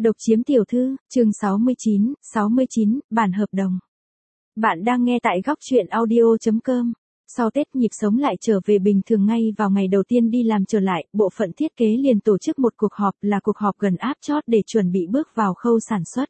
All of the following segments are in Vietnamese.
Độc chiếm tiểu thư, chương 69, bản hợp đồng. Bạn đang nghe tại góc truyện audio.com. Sau Tết nhịp sống lại trở về bình thường ngay vào ngày đầu tiên đi làm trở lại, bộ phận thiết kế liền tổ chức một cuộc họp là cuộc họp gần áp chót để chuẩn bị bước vào khâu sản xuất.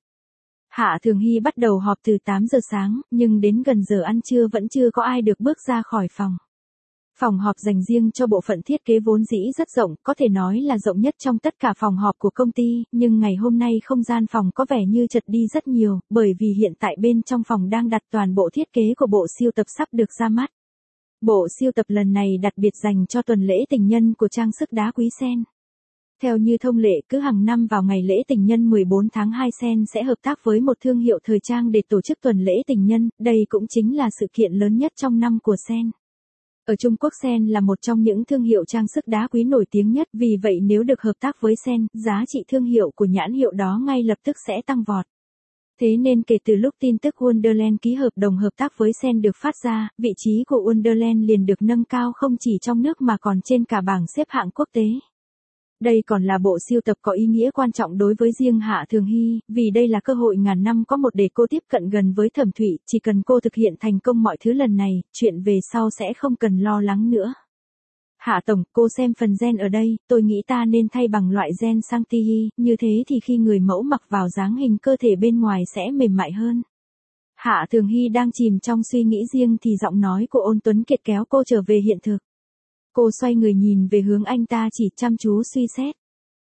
Hạ Thường Hy bắt đầu họp từ 8 giờ sáng, nhưng đến gần giờ ăn trưa vẫn chưa có ai được bước ra khỏi phòng. Phòng họp dành riêng cho bộ phận thiết kế vốn dĩ rất rộng, có thể nói là rộng nhất trong tất cả phòng họp của công ty, nhưng ngày hôm nay không gian phòng có vẻ như chật đi rất nhiều, bởi vì hiện tại bên trong phòng đang đặt toàn bộ thiết kế của bộ sưu tập sắp được ra mắt. Bộ sưu tập lần này đặc biệt dành cho tuần lễ tình nhân của trang sức đá quý Sen. Theo như thông lệ, cứ hàng năm vào ngày lễ tình nhân 14 tháng 2 Sen sẽ hợp tác với một thương hiệu thời trang để tổ chức tuần lễ tình nhân, đây cũng chính là sự kiện lớn nhất trong năm của Sen. Ở Trung Quốc Sen là một trong những thương hiệu trang sức đá quý nổi tiếng nhất, vì vậy nếu được hợp tác với Sen, giá trị thương hiệu của nhãn hiệu đó ngay lập tức sẽ tăng vọt. Thế nên kể từ lúc tin tức Wonderland ký hợp đồng hợp tác với Sen được phát ra, vị trí của Wonderland liền được nâng cao không chỉ trong nước mà còn trên cả bảng xếp hạng quốc tế. Đây còn là bộ sưu tập có ý nghĩa quan trọng đối với riêng Hạ Thường Hy, vì đây là cơ hội ngàn năm có một để cô tiếp cận gần với Thẩm Thụy, chỉ cần cô thực hiện thành công mọi thứ lần này, chuyện về sau sẽ không cần lo lắng nữa. Hạ Tổng, cô xem phần gen ở đây, tôi nghĩ ta nên thay bằng loại gen Santihi, như thế thì khi người mẫu mặc vào dáng hình cơ thể bên ngoài sẽ mềm mại hơn. Hạ Thường Hy đang chìm trong suy nghĩ riêng thì giọng nói của Ôn Tuấn Kiệt kéo cô trở về hiện thực. Cô xoay người nhìn về hướng anh ta chỉ chăm chú suy xét.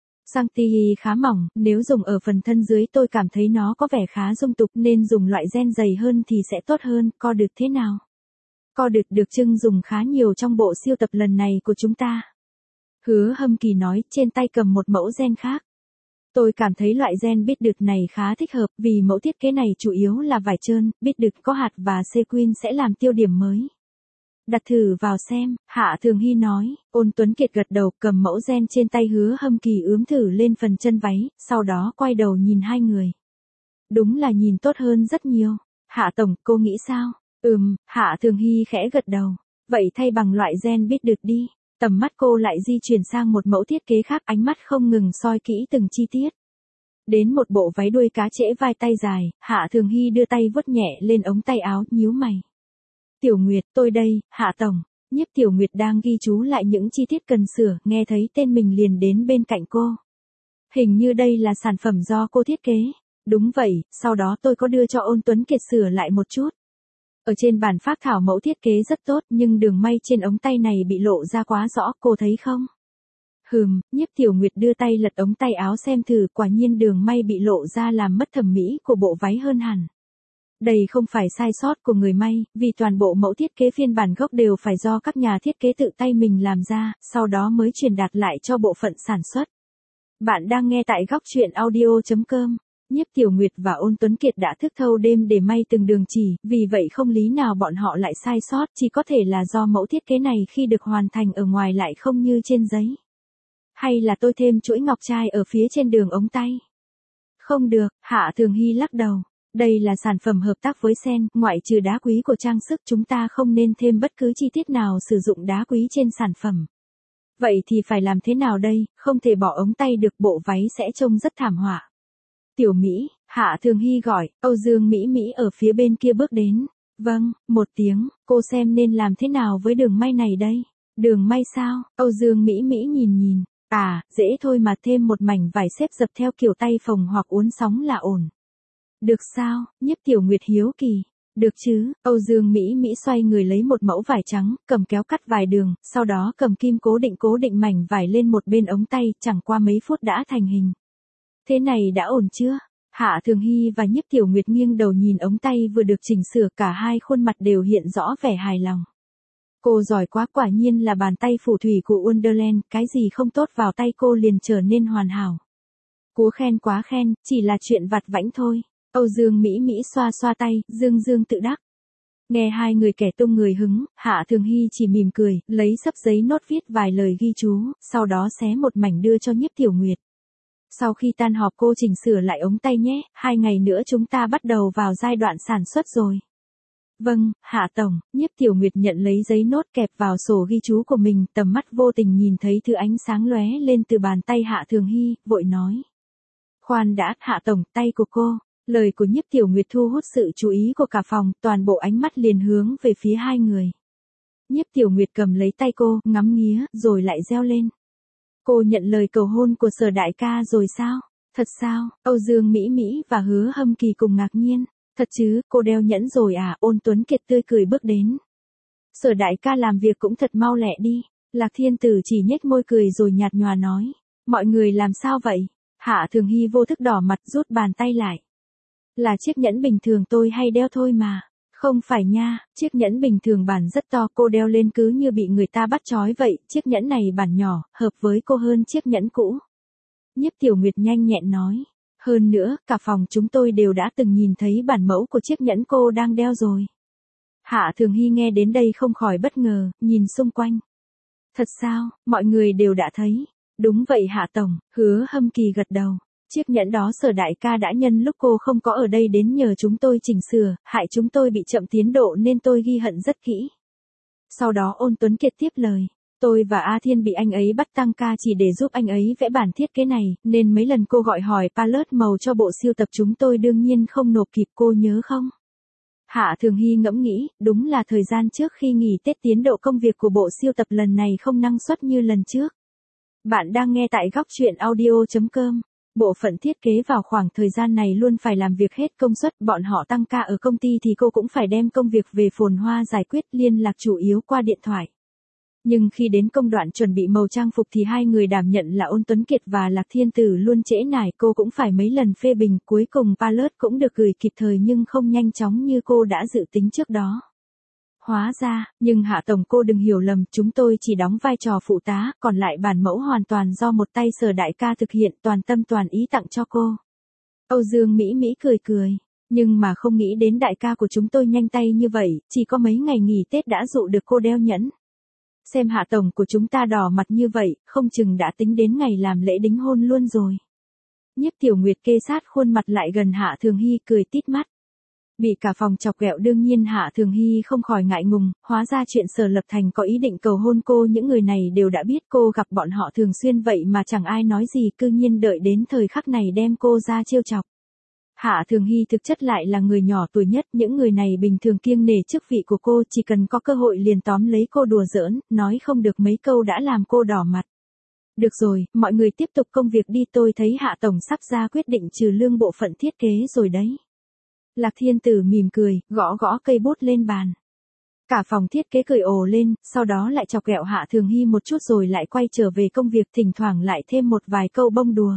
Santihi khá mỏng, nếu dùng ở phần thân dưới tôi cảm thấy nó có vẻ khá dung tục nên dùng loại gen dày hơn thì sẽ tốt hơn, co đực thế nào? Co đực được Trưng dùng khá nhiều trong bộ sưu tập lần này của chúng ta. Hứa Hâm Kỳ nói, trên tay cầm một mẫu gen khác. Tôi cảm thấy loại gen bít đực này khá thích hợp vì mẫu thiết kế này chủ yếu là vải trơn, bít đực có hạt và sequin sẽ làm tiêu điểm mới. Đặt thử vào xem, Hạ Thường Hy nói. Ôn Tuấn Kiệt gật đầu, cầm mẫu gen trên tay Hứa Hâm Kỳ ướm thử lên phần chân váy, sau đó quay đầu nhìn hai người. Đúng là nhìn tốt hơn rất nhiều. Hạ Tổng, cô nghĩ sao? Hạ Thường Hy khẽ gật đầu. Vậy thay bằng loại gen bít đực đi. Tầm mắt cô lại di chuyển sang một mẫu thiết kế khác, ánh mắt không ngừng soi kỹ từng chi tiết. Đến một bộ váy đuôi cá trễ vai tay dài, Hạ Thường Hy đưa tay vuốt nhẹ lên ống tay áo, nhíu mày. Tiểu Nguyệt, tôi đây, Hạ Tổng. Nhiếp Tiểu Nguyệt đang ghi chú lại những chi tiết cần sửa, nghe thấy tên mình liền đến bên cạnh cô. Hình như đây là sản phẩm do cô thiết kế. Đúng vậy, sau đó tôi có đưa cho Ôn Tuấn Kiệt sửa lại một chút. Ở trên bản phác thảo mẫu thiết kế rất tốt nhưng đường may trên ống tay này bị lộ ra quá rõ, cô thấy không? Nhiếp Tiểu Nguyệt đưa tay lật ống tay áo xem thử, quả nhiên đường may bị lộ ra làm mất thẩm mỹ của bộ váy hơn hẳn. Đây không phải sai sót của người may, vì toàn bộ mẫu thiết kế phiên bản gốc đều phải do các nhà thiết kế tự tay mình làm ra, sau đó mới truyền đạt lại cho bộ phận sản xuất. Bạn đang nghe tại góc truyện audio.com. Nhiếp Tiểu Nguyệt và Ôn Tuấn Kiệt đã thức thâu đêm để may từng đường chỉ, vì vậy không lý nào bọn họ lại sai sót, chỉ có thể là do mẫu thiết kế này khi được hoàn thành ở ngoài lại không như trên giấy. Hay là tôi thêm chuỗi ngọc trai ở phía trên đường ống tay? Không được, Hạ Thường Hy lắc đầu. Đây là sản phẩm hợp tác với Sen, ngoại trừ đá quý của trang sức chúng ta không nên thêm bất cứ chi tiết nào sử dụng đá quý trên sản phẩm. Vậy thì phải làm thế nào đây, không thể bỏ ống tay được, bộ váy sẽ trông rất thảm họa. Tiểu Mỹ, Hạ Thường Hy gọi, Âu Dương Mỹ Mỹ ở phía bên kia bước đến. Vâng, một tiếng, cô xem nên làm thế nào với đường may này đây? Đường may sao? Âu Dương Mỹ Mỹ nhìn. Dễ thôi mà, thêm một mảnh vải xếp dập theo kiểu tay phồng hoặc uốn sóng là ổn. Được sao? Nhiếp Tiểu Nguyệt hiếu kỳ. Được chứ? Âu Dương Mỹ Mỹ xoay người lấy một mẫu vải trắng, cầm kéo cắt vài đường, sau đó cầm kim cố định mảnh vải lên một bên ống tay, chẳng qua mấy phút đã thành hình. Thế này đã ổn chưa? Hạ Thường Hy và Nhiếp Tiểu Nguyệt nghiêng đầu nhìn ống tay vừa được chỉnh sửa, cả hai khuôn mặt đều hiện rõ vẻ hài lòng. Cô giỏi quá, quả nhiên là bàn tay phù thủy của Wonderland, cái gì không tốt vào tay cô liền trở nên hoàn hảo. Cú khen quá khen, chỉ là chuyện vặt vãnh thôi. Âu Dương Mỹ Mỹ xoa xoa tay, dương tự đắc. Nghe hai người kẻ tung người hứng, Hạ Thường Hy chỉ mỉm cười, lấy xấp giấy nốt viết vài lời ghi chú, sau đó xé một mảnh đưa cho Nhiếp Tiểu Nguyệt. Sau khi tan họp cô chỉnh sửa lại ống tay nhé, 2 ngày nữa chúng ta bắt đầu vào giai đoạn sản xuất rồi. Vâng, Hạ Tổng. Nhiếp Tiểu Nguyệt nhận lấy giấy nốt kẹp vào sổ ghi chú của mình, tầm mắt vô tình nhìn thấy thứ ánh sáng lóe lên từ bàn tay Hạ Thường Hy, vội nói. Khoan đã, Hạ tổng, tay của cô. Lời của Nhiếp Tiểu Nguyệt thu hút sự chú ý của cả phòng, toàn bộ ánh mắt liền hướng về phía hai người. Nhiếp Tiểu Nguyệt cầm lấy tay cô, ngắm nghía, rồi lại reo lên. Cô nhận lời cầu hôn của Sở đại ca rồi sao? Thật sao? Âu Dương Mỹ Mỹ và Hứa Hâm Kỳ cùng ngạc nhiên. Thật chứ, cô đeo nhẫn rồi à? Ôn Tuấn Kiệt tươi cười bước đến. Sở đại ca làm việc cũng thật mau lẹ đi. Lạc Thiên Tử chỉ nhếch môi cười rồi nhạt nhòa nói. Mọi người làm sao vậy? Hạ Thường Hy vô thức đỏ mặt rút bàn tay lại. Là chiếc nhẫn bình thường tôi hay đeo thôi mà. Không phải nha, chiếc nhẫn bình thường bản rất to, cô đeo lên cứ như bị người ta bắt trói vậy, chiếc nhẫn này bản nhỏ, hợp với cô hơn chiếc nhẫn cũ. Nhiếp Tiểu Nguyệt nhanh nhẹn nói. Hơn nữa, cả phòng chúng tôi đều đã từng nhìn thấy bản mẫu của chiếc nhẫn cô đang đeo rồi. Hạ Thường Hy nghe đến đây không khỏi bất ngờ, nhìn xung quanh. Thật sao, mọi người đều đã thấy. Đúng vậy Hạ tổng, Hứa Hâm Kỳ gật đầu. Chiếc nhẫn đó Sở đại ca đã nhân lúc cô không có ở đây đến nhờ chúng tôi chỉnh sửa, hại chúng tôi bị chậm tiến độ nên tôi ghi hận rất kỹ. Sau đó Ôn Tuấn Kiệt tiếp lời. Tôi và A Thiên bị anh ấy bắt tăng ca chỉ để giúp anh ấy vẽ bản thiết kế này, nên mấy lần cô gọi hỏi palette màu cho bộ siêu tập chúng tôi đương nhiên không nộp kịp, cô nhớ không? Hạ Thường Hy ngẫm nghĩ, đúng là thời gian trước khi nghỉ Tết tiến độ công việc của bộ siêu tập lần này không năng suất như lần trước. Bạn đang nghe tại góc truyện audio.com. Bộ phận thiết kế vào khoảng thời gian này luôn phải làm việc hết công suất, bọn họ tăng ca ở công ty thì cô cũng phải đem công việc về phồn hoa giải quyết, liên lạc chủ yếu qua điện thoại. Nhưng khi đến công đoạn chuẩn bị màu trang phục thì hai người đảm nhận là Ôn Tuấn Kiệt và Lạc Thiên Tử luôn trễ nải, cô cũng phải mấy lần phê bình, cuối cùng palette cũng được gửi kịp thời nhưng không nhanh chóng như cô đã dự tính trước đó. Hóa ra, nhưng Hạ tổng cô đừng hiểu lầm, chúng tôi chỉ đóng vai trò phụ tá, còn lại bản mẫu hoàn toàn do một tay Sở đại ca thực hiện, toàn tâm toàn ý tặng cho cô. Âu Dương Mỹ Mỹ cười cười, nhưng mà không nghĩ đến đại ca của chúng tôi nhanh tay như vậy, chỉ có mấy ngày nghỉ Tết đã dụ được cô đeo nhẫn. Xem Hạ tổng của chúng ta đỏ mặt như vậy, không chừng đã tính đến ngày làm lễ đính hôn luôn rồi. Nhiếp Tiểu Nguyệt kê sát khuôn mặt lại gần Hạ Thường Hy cười tít mắt. Bị cả phòng chọc ghẹo đương nhiên Hạ Thường Hy không khỏi ngại ngùng, hóa ra chuyện Sở Lập Thành có ý định cầu hôn cô, những người này đều đã biết, cô gặp bọn họ thường xuyên vậy mà chẳng ai nói gì, cư nhiên đợi đến thời khắc này đem cô ra trêu chọc. Hạ Thường Hy thực chất lại là người nhỏ tuổi nhất, những người này bình thường kiêng nể chức vị của cô, chỉ cần có cơ hội liền tóm lấy cô đùa giỡn, nói không được mấy câu đã làm cô đỏ mặt. Được rồi, mọi người tiếp tục công việc đi, tôi thấy Hạ tổng sắp ra quyết định trừ lương bộ phận thiết kế rồi đấy. Lạc Thiên Tử mỉm cười, gõ gõ cây bút lên bàn. Cả phòng thiết kế cười ồ lên, sau đó lại chọc ghẹo Hạ Thường Hy một chút rồi lại quay trở về công việc, thỉnh thoảng lại thêm một vài câu bông đùa.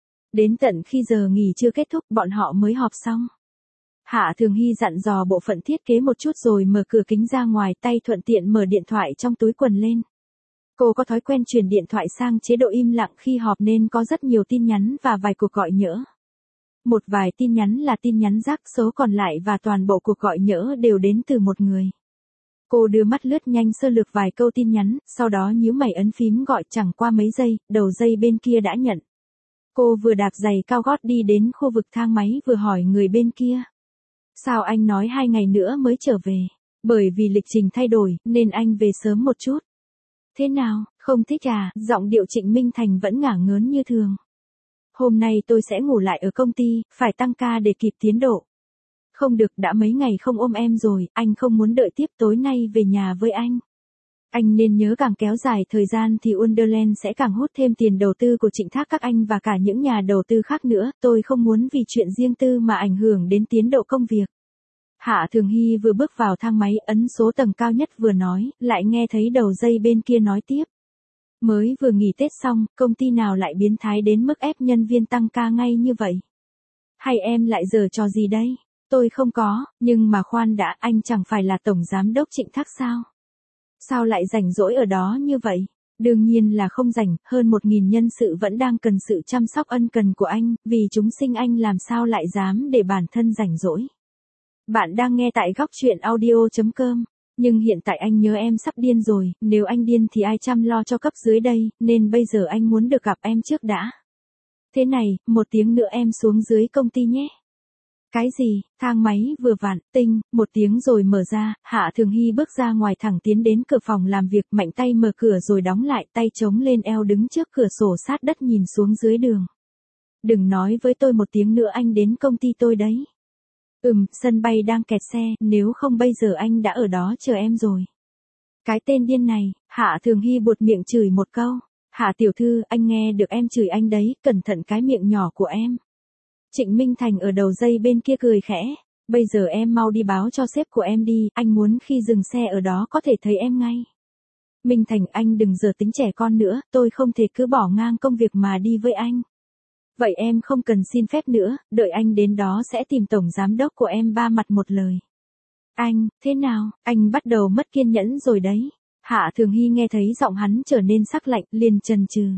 Đến tận khi giờ nghỉ chưa kết thúc bọn họ mới họp xong. Hạ Thường Hy dặn dò bộ phận thiết kế một chút rồi mở cửa kính ra ngoài, tay thuận tiện mở điện thoại trong túi quần lên. Cô có thói quen chuyển điện thoại sang chế độ im lặng khi họp nên có rất nhiều tin nhắn và vài cuộc gọi nhỡ. Một vài tin nhắn là tin nhắn rác, số còn lại và toàn bộ cuộc gọi nhỡ đều đến từ một người. Cô đưa mắt lướt nhanh sơ lược vài câu tin nhắn, sau đó nhíu mày ấn phím gọi, chẳng qua mấy giây, đầu dây bên kia đã nhận. Cô vừa đạp giày cao gót đi đến khu vực thang máy vừa hỏi người bên kia. Sao anh nói 2 ngày nữa mới trở về? Bởi vì lịch trình thay đổi, nên anh về sớm một chút. Thế nào, không thích à? Giọng điệu Trịnh Minh Thành vẫn ngả ngớn như thường. Hôm nay tôi sẽ ngủ lại ở công ty, phải tăng ca để kịp tiến độ. Không được, đã mấy ngày không ôm em rồi, anh không muốn đợi tiếp, tối nay về nhà với anh. Anh nên nhớ càng kéo dài thời gian thì Wonderland sẽ càng hút thêm tiền đầu tư của Trịnh Thác các anh và cả những nhà đầu tư khác nữa, tôi không muốn vì chuyện riêng tư mà ảnh hưởng đến tiến độ công việc. Hạ Thường Hy vừa bước vào thang máy ấn số tầng cao nhất vừa nói, lại nghe thấy đầu dây bên kia nói tiếp. Mới vừa nghỉ Tết xong, công ty nào lại biến thái đến mức ép nhân viên tăng ca ngay như vậy? Hay em lại giở trò gì đây? Tôi không có, nhưng mà khoan đã, anh chẳng phải là tổng giám đốc Trịnh Thác sao? Sao lại rảnh rỗi ở đó như vậy? Đương nhiên là không rảnh, hơn 1.000 nhân sự vẫn đang cần sự chăm sóc ân cần của anh, vì chúng sinh anh làm sao lại dám để bản thân rảnh rỗi. Bạn đang nghe tại góc truyện audio.com. Nhưng hiện tại anh nhớ em sắp điên rồi, nếu anh điên thì ai chăm lo cho cấp dưới đây, nên bây giờ anh muốn được gặp em trước đã. Thế này, 1 tiếng nữa em xuống dưới công ty nhé. Cái gì? Thang máy vừa vặn, tinh, 1 tiếng rồi mở ra, Hạ Thường Hy bước ra ngoài thẳng tiến đến cửa phòng làm việc, mạnh tay mở cửa rồi đóng lại, tay chống lên eo đứng trước cửa sổ sát đất nhìn xuống dưới đường. đừng nói với tôi một tiếng nữa anh đến công ty tôi đấy. Sân bay đang kẹt xe, nếu không bây giờ anh đã ở đó chờ em rồi. Cái tên điên này, Hạ Thường Hy buột miệng chửi một câu. Hạ tiểu thư, anh nghe được em chửi anh đấy, cẩn thận cái miệng nhỏ của em. Trịnh Minh Thành ở đầu dây bên kia cười khẽ. Bây giờ em mau đi báo cho sếp của em đi, anh muốn khi dừng xe ở đó có thể thấy em ngay. Minh Thành, anh đừng giờ tính trẻ con nữa, tôi không thể cứ bỏ ngang công việc mà đi với anh. Vậy em không cần xin phép nữa, đợi anh đến đó sẽ tìm tổng giám đốc của em ba mặt một lời. Anh, thế nào, anh bắt đầu mất kiên nhẫn rồi đấy. Hạ Thường Hy nghe thấy giọng hắn trở nên sắc lạnh, liền chần chừ.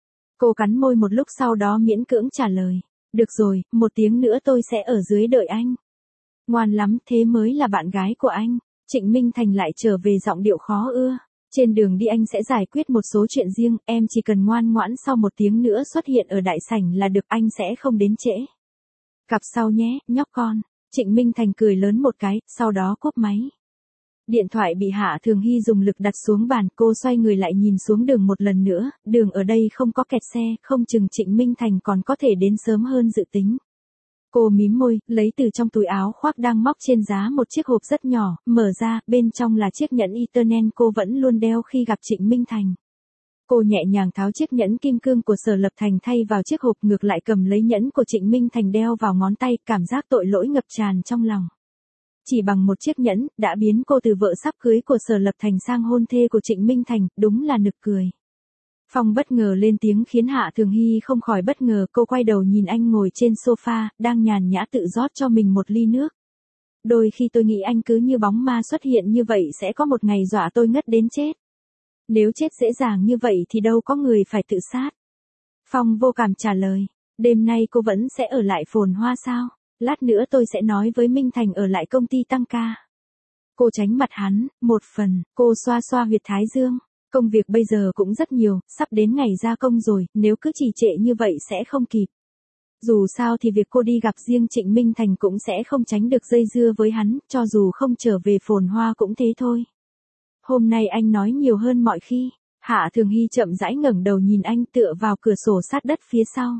Cô cắn môi một lúc sau đó miễn cưỡng trả lời. Được rồi, 1 tiếng nữa tôi sẽ ở dưới đợi anh. Ngoan lắm, thế mới là bạn gái của anh. Trịnh Minh Thành lại trở về giọng điệu khó ưa. Trên đường đi anh sẽ giải quyết một số chuyện riêng, em chỉ cần ngoan ngoãn sau 1 tiếng nữa xuất hiện ở đại sảnh là được, anh sẽ không đến trễ. Gặp sau nhé, nhóc con. Trịnh Minh Thành cười lớn một cái, sau đó cúp máy. Điện thoại bị Hạ Thường Hy dùng lực đặt xuống bàn, cô xoay người lại nhìn xuống đường một lần nữa, đường ở đây không có kẹt xe, không chừng Trịnh Minh Thành còn có thể đến sớm hơn dự tính. Cô mím môi, lấy từ trong túi áo khoác đang móc trên giá một chiếc hộp rất nhỏ, mở ra, bên trong là chiếc nhẫn Eternal cô vẫn luôn đeo khi gặp Trịnh Minh Thành. Cô nhẹ nhàng tháo chiếc nhẫn kim cương của Sở Lập Thành thay vào chiếc hộp, ngược lại cầm lấy nhẫn của Trịnh Minh Thành đeo vào ngón tay, cảm giác tội lỗi ngập tràn trong lòng. Chỉ bằng một chiếc nhẫn, đã biến cô từ vợ sắp cưới của Sở Lập Thành sang hôn thê của Trịnh Minh Thành, đúng là nực cười. Phong bất ngờ lên tiếng khiến Hạ Thường Hy không khỏi bất ngờ, cô quay đầu nhìn anh ngồi trên sofa, đang nhàn nhã tự rót cho mình một ly nước. Đôi khi tôi nghĩ anh cứ như bóng ma xuất hiện như vậy sẽ có một ngày dọa tôi ngất đến chết. Nếu chết dễ dàng như vậy thì đâu có người phải tự sát. Phong vô cảm trả lời, đêm nay cô vẫn sẽ ở lại Phồn Hoa sao? Lát nữa tôi sẽ nói với Minh Thành ở lại công ty tăng ca. Cô tránh mặt hắn, một phần, cô xoa xoa huyệt thái dương. Công việc bây giờ cũng rất nhiều, sắp đến ngày ra công rồi, nếu cứ trì trệ như vậy sẽ không kịp. Dù sao thì việc cô đi gặp riêng Trịnh Minh Thành cũng sẽ không tránh được dây dưa với hắn, cho dù không trở về Phồn Hoa cũng thế thôi. Hôm nay anh nói nhiều hơn mọi khi. Hạ Thường Hy chậm rãi ngẩng đầu nhìn anh tựa vào cửa sổ sát đất phía sau.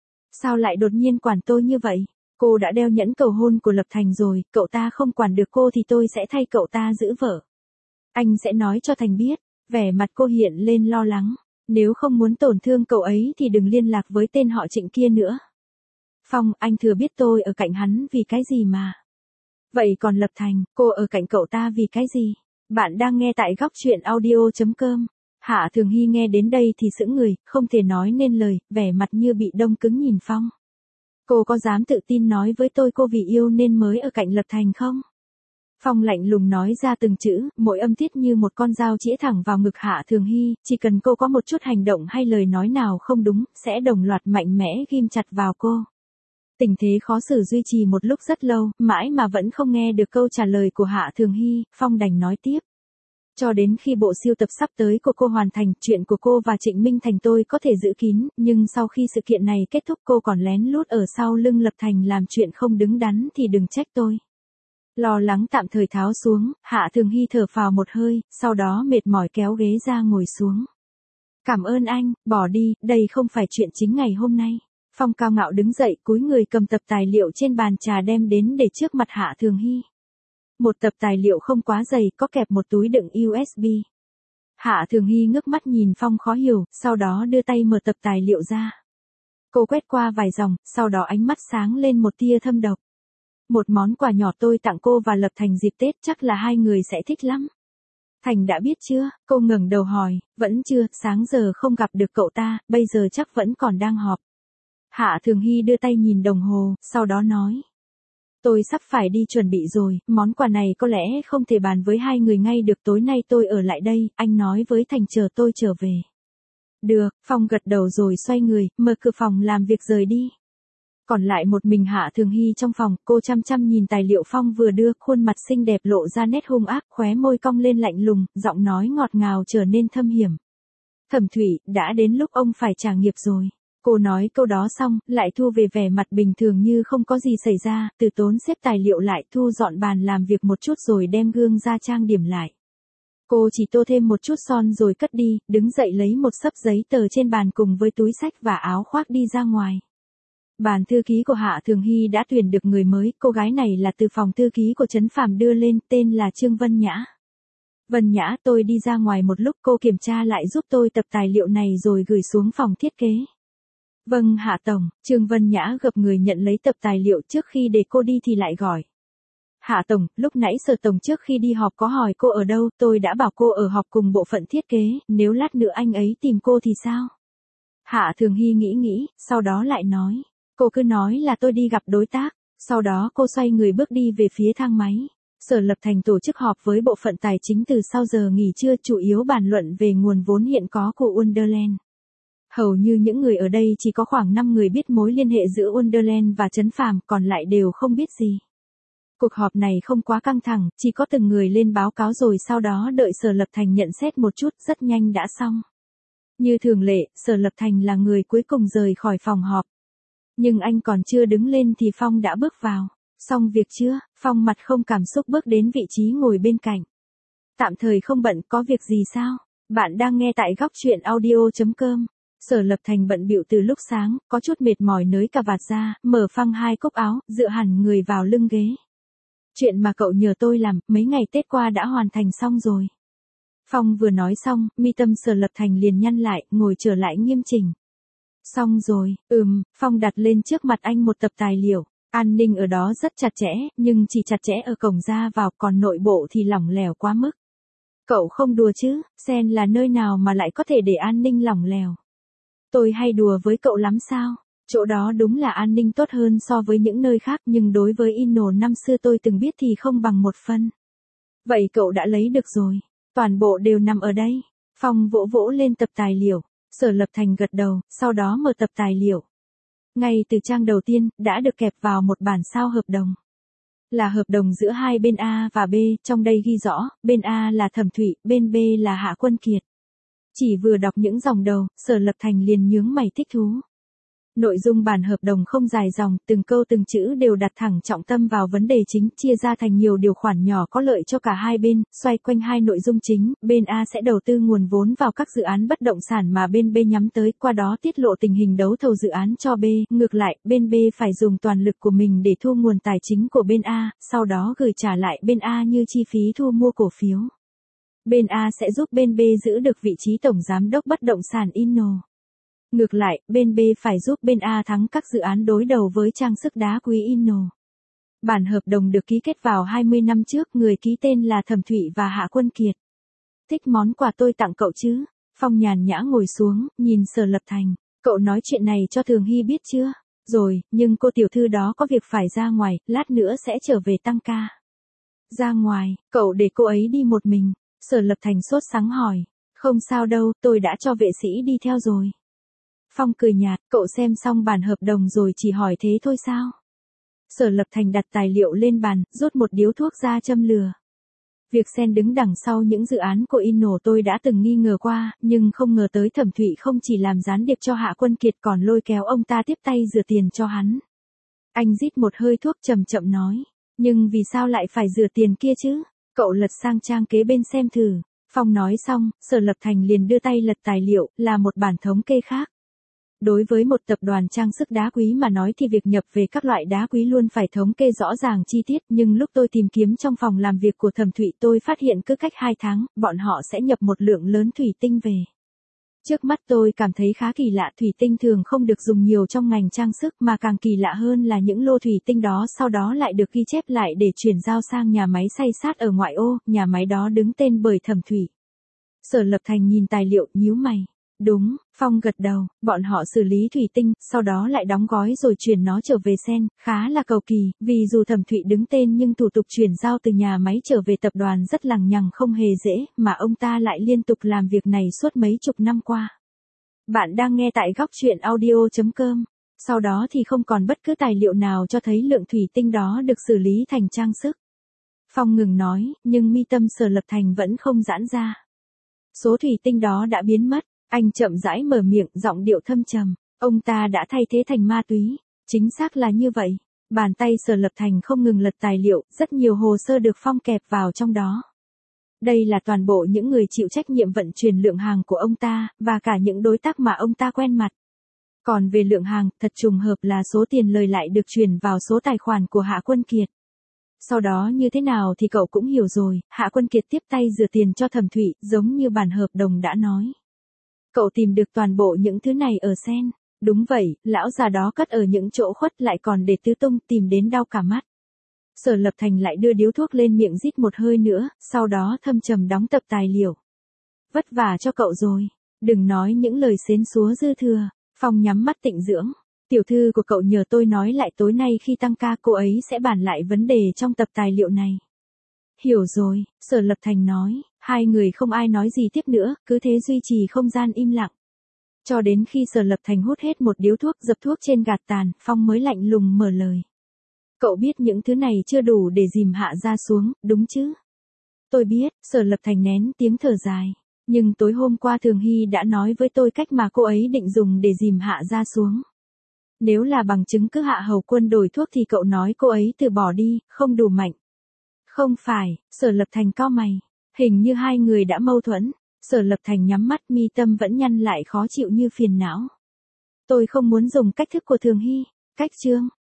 Sao lại đột nhiên quản tôi như vậy? Cô đã đeo nhẫn cầu hôn của Lập Thành rồi, cậu ta không quản được cô thì tôi sẽ thay cậu ta giữ vợ. Anh sẽ nói cho Thành biết. Vẻ mặt cô hiện lên lo lắng. Nếu không muốn tổn thương cậu ấy thì đừng liên lạc với tên họ Trịnh kia nữa. Phong, anh thừa biết tôi ở cạnh hắn vì cái gì mà. Vậy còn Lập Thành, cô ở cạnh cậu ta vì cái gì? Bạn đang nghe tại góc truyện audio.com. Hạ Thường Hy nghe đến đây thì sững người, không thể nói nên lời, vẻ mặt như bị đông cứng nhìn Phong. Cô có dám tự tin nói với tôi cô vì yêu nên mới ở cạnh Lập Thành không? Phong lạnh lùng nói ra từng chữ, mỗi âm tiết như một con dao chĩa thẳng vào ngực Hạ Thường Hy, chỉ cần cô có một chút hành động hay lời nói nào không đúng, sẽ đồng loạt mạnh mẽ ghim chặt vào cô. Tình thế khó xử duy trì một lúc rất lâu, mãi mà vẫn không nghe được câu trả lời của Hạ Thường Hy, Phong đành nói tiếp. Cho đến khi bộ siêu tập sắp tới của cô hoàn thành, chuyện của cô và Trịnh Minh Thành tôi có thể giữ kín, nhưng sau khi sự kiện này kết thúc cô còn lén lút ở sau lưng Lập Thành làm chuyện không đứng đắn thì đừng trách tôi. Lo lắng tạm thời tháo xuống, Hạ Thường Hy thở phào một hơi, sau đó mệt mỏi kéo ghế ra ngồi xuống. Cảm ơn anh, bỏ đi, đây không phải chuyện chính ngày hôm nay. Phong cao ngạo đứng dậy, cúi người cầm tập tài liệu trên bàn trà đem đến để trước mặt Hạ Thường Hy. Một tập tài liệu không quá dày, có kẹp một túi đựng USB. Hạ Thường Hy ngước mắt nhìn Phong khó hiểu, sau đó đưa tay mở tập tài liệu ra. Cô quét qua vài dòng, sau đó ánh mắt sáng lên một tia thâm độc. Một món quà nhỏ tôi tặng cô và Lập Thành dịp Tết, chắc là hai người sẽ thích lắm. Thành đã biết chưa? Cô ngẩng đầu hỏi, vẫn chưa, sáng giờ không gặp được cậu ta, bây giờ chắc vẫn còn đang họp. Hạ Thường Hy đưa tay nhìn đồng hồ, sau đó nói. Tôi sắp phải đi chuẩn bị rồi, món quà này có lẽ không thể bàn với hai người ngay được, tối nay tôi ở lại đây, anh nói với Thành chờ tôi trở về. Được, Phong gật đầu rồi xoay người, mở cửa phòng làm việc rời đi. Còn lại một mình Hạ Thường Hy trong phòng, cô chăm chăm nhìn tài liệu Phong vừa đưa, khuôn mặt xinh đẹp lộ ra nét hung ác, khóe môi cong lên lạnh lùng, giọng nói ngọt ngào trở nên thâm hiểm. Thẩm Thủy, đã đến lúc ông phải trả nghiệp rồi. Cô nói câu đó xong, lại thu về vẻ mặt bình thường như không có gì xảy ra, từ tốn xếp tài liệu lại, thu dọn bàn làm việc một chút rồi đem gương ra trang điểm lại. Cô chỉ tô thêm một chút son rồi cất đi, đứng dậy lấy một xấp giấy tờ trên bàn cùng với túi xách và áo khoác đi ra ngoài. Bàn thư ký của Hạ Thường Hy đã tuyển được người mới, cô gái này là từ phòng thư ký của Trấn Phàm đưa lên, tên là Trương Vân Nhã. Vân Nhã, tôi đi ra ngoài một lúc, cô kiểm tra lại giúp tôi tập tài liệu này rồi gửi xuống phòng thiết kế. Vâng Hạ Tổng. Trương Vân Nhã gập người nhận lấy tập tài liệu, trước khi để cô đi thì lại gọi. Hạ Tổng, lúc nãy Sở Tổng trước khi đi họp có hỏi cô ở đâu, tôi đã bảo cô ở họp cùng bộ phận thiết kế, nếu lát nữa anh ấy tìm cô thì sao? Hạ Thường Hy nghĩ, sau đó lại nói. Cô cứ nói là tôi đi gặp đối tác, sau đó cô xoay người bước đi về phía thang máy. Sở Lập Thành tổ chức họp với bộ phận tài chính từ sau giờ nghỉ trưa, chủ yếu bàn luận về nguồn vốn hiện có của Wonderland. Hầu như những người ở đây chỉ có khoảng 5 người biết mối liên hệ giữa Wonderland và Trấn Phàm, còn lại đều không biết gì. Cuộc họp này không quá căng thẳng, chỉ có từng người lên báo cáo rồi sau đó đợi Sở Lập Thành nhận xét một chút, rất nhanh đã xong. Như thường lệ, Sở Lập Thành là người cuối cùng rời khỏi phòng họp. Nhưng anh còn chưa đứng lên thì Phong đã bước vào. Xong việc chưa? Phong mặt không cảm xúc bước đến vị trí ngồi bên cạnh. Tạm thời không bận, có việc gì sao? Bạn đang nghe tại góc truyện audio.com. Sở Lập Thành bận bịu từ lúc sáng, có chút mệt mỏi nới cà vạt ra, mở phăng 2 cúc áo, dựa hẳn người vào lưng ghế. Chuyện mà cậu nhờ tôi làm, mấy ngày Tết qua đã hoàn thành xong rồi. Phong vừa nói xong, mi tâm Sở Lập Thành liền nhăn lại, ngồi trở lại nghiêm chỉnh. Xong rồi, Phong đặt lên trước mặt anh một tập tài liệu. An ninh ở đó rất chặt chẽ, nhưng chỉ chặt chẽ ở cổng ra vào, còn nội bộ thì lỏng lẻo quá mức. Cậu không đùa chứ, Sen là nơi nào mà lại có thể để an ninh lỏng lẻo. Tôi hay đùa với cậu lắm sao? Chỗ đó đúng là an ninh tốt hơn so với những nơi khác, nhưng đối với Inno năm xưa tôi từng biết thì không bằng một phân. Vậy cậu đã lấy được rồi, toàn bộ đều nằm ở đây. Phong vỗ vỗ lên tập tài liệu, Sở Lập Thành gật đầu, sau đó mở tập tài liệu. Ngay từ trang đầu tiên, đã được kẹp vào một bản sao hợp đồng. Là hợp đồng giữa hai bên A và B, trong đây ghi rõ, bên A là Thẩm Thụy, bên B là Hạ Quân Kiệt. Chỉ vừa đọc những dòng đầu, Sở Lập Thành liền nhướng mày thích thú. Nội dung bản hợp đồng không dài dòng, từng câu từng chữ đều đặt thẳng trọng tâm vào vấn đề chính, chia ra thành nhiều điều khoản nhỏ có lợi cho cả hai bên, xoay quanh hai nội dung chính, bên A sẽ đầu tư nguồn vốn vào các dự án bất động sản mà bên B nhắm tới, qua đó tiết lộ tình hình đấu thầu dự án cho B, ngược lại, bên B phải dùng toàn lực của mình để thu nguồn tài chính của bên A, sau đó gửi trả lại bên A như chi phí thu mua cổ phiếu. Bên A sẽ giúp bên B giữ được vị trí tổng giám đốc bất động sản Inno. Ngược lại, bên B phải giúp bên A thắng các dự án đối đầu với trang sức đá quý Inno. Bản hợp đồng được ký kết vào 20 năm trước, người ký tên là Thẩm Thụy và Hạ Quân Kiệt. Thích món quà tôi tặng cậu chứ? Phong nhàn nhã ngồi xuống, nhìn Sở Lập Thành. Cậu nói chuyện này cho Thường Hy biết chưa? Rồi, nhưng cô tiểu thư đó có việc phải ra ngoài, lát nữa sẽ trở về tăng ca. Ra ngoài, cậu để cô ấy đi một mình. Sở Lập Thành sốt sắng hỏi. Không sao đâu, tôi đã cho vệ sĩ đi theo rồi. Phong cười nhạt, cậu xem xong bản hợp đồng rồi chỉ hỏi thế thôi sao? Sở Lập Thành đặt tài liệu lên bàn, rút một điếu thuốc ra châm lửa. Việc Sen đứng đằng sau những dự án của Inno tôi đã từng nghi ngờ qua, nhưng không ngờ tới Thẩm Thụy không chỉ làm gián điệp cho Hạ Quân Kiệt còn lôi kéo ông ta tiếp tay rửa tiền cho hắn. Anh rít một hơi thuốc chậm chậm nói, nhưng vì sao lại phải rửa tiền kia chứ? Cậu lật sang trang kế bên xem thử. Phong nói xong, Sở Lập Thành liền đưa tay lật tài liệu, là một bản thống kê khác. Đối với một tập đoàn trang sức đá quý mà nói thì việc nhập về các loại đá quý luôn phải thống kê rõ ràng chi tiết, nhưng lúc tôi tìm kiếm trong phòng làm việc của Thẩm Thụy tôi phát hiện cứ cách 2 tháng, bọn họ sẽ nhập một lượng lớn thủy tinh về. Trước mắt tôi cảm thấy khá kỳ lạ, thủy tinh thường không được dùng nhiều trong ngành trang sức, mà càng kỳ lạ hơn là những lô thủy tinh đó sau đó lại được ghi chép lại để chuyển giao sang nhà máy xay sát ở ngoại ô, nhà máy đó đứng tên bởi Thẩm Thụy. Sở Lập Thành nhìn tài liệu, nhíu mày. Đúng, Phong gật đầu, bọn họ xử lý thủy tinh, sau đó lại đóng gói rồi chuyển nó trở về Sen, khá là cầu kỳ, vì dù Thẩm Thụy đứng tên nhưng thủ tục chuyển giao từ nhà máy trở về tập đoàn rất lằng nhằng không hề dễ, mà ông ta lại liên tục làm việc này suốt mấy chục năm qua. Bạn đang nghe tại góc truyện audio.com, sau đó thì không còn bất cứ tài liệu nào cho thấy lượng thủy tinh đó được xử lý thành trang sức. Phong ngừng nói, nhưng mi tâm Sở Lập Thành vẫn không giãn ra. Số thủy tinh đó đã biến mất. Anh chậm rãi mở miệng, giọng điệu thâm trầm, ông ta đã thay thế thành ma túy. Chính xác là như vậy. Bàn tay Sở Lập Thành không ngừng lật tài liệu, rất nhiều hồ sơ được Phong kẹp vào trong đó. Đây là toàn bộ những người chịu trách nhiệm vận chuyển lượng hàng của ông ta, và cả những đối tác mà ông ta quen mặt. Còn về lượng hàng, thật trùng hợp là số tiền lời lại được chuyển vào số tài khoản của Hạ Quân Kiệt. Sau đó như thế nào thì cậu cũng hiểu rồi, Hạ Quân Kiệt tiếp tay rửa tiền cho Thẩm Thụy, giống như bản hợp đồng đã nói. Cậu tìm được toàn bộ những thứ này ở Sen. Đúng vậy, lão già đó cất ở những chỗ khuất lại còn để tứ tung, tìm đến đau cả mắt. Sở Lập Thành lại đưa điếu thuốc lên miệng rít một hơi nữa, sau đó thâm trầm đóng tập tài liệu. Vất vả cho cậu rồi, đừng nói những lời xến xúa dư thừa. Phong nhắm mắt tịnh dưỡng. Tiểu thư của cậu nhờ tôi nói lại tối nay khi tăng ca cô ấy sẽ bàn lại vấn đề trong tập tài liệu này. Hiểu rồi, Sở Lập Thành nói, hai người không ai nói gì tiếp nữa, cứ thế duy trì không gian im lặng. Cho đến khi Sở Lập Thành hút hết một điếu thuốc dập thuốc trên gạt tàn, Phong mới lạnh lùng mở lời. Cậu biết những thứ này chưa đủ để dìm Hạ ra xuống, đúng chứ? Tôi biết, Sở Lập Thành nén tiếng thở dài. Nhưng tối hôm qua Thường Hy đã nói với tôi cách mà cô ấy định dùng để dìm Hạ ra xuống. Nếu là bằng chứng cứ Hạ Hầu Quân đổi thuốc thì cậu nói cô ấy từ bỏ đi, không đủ mạnh. Không phải, Sở Lập Thành cau mày. Hình như hai người đã mâu thuẫn. Sở Lập Thành nhắm mắt, mi tâm vẫn nhăn lại khó chịu như phiền não. Tôi không muốn dùng cách thức của Thường Hy. Cách Trương,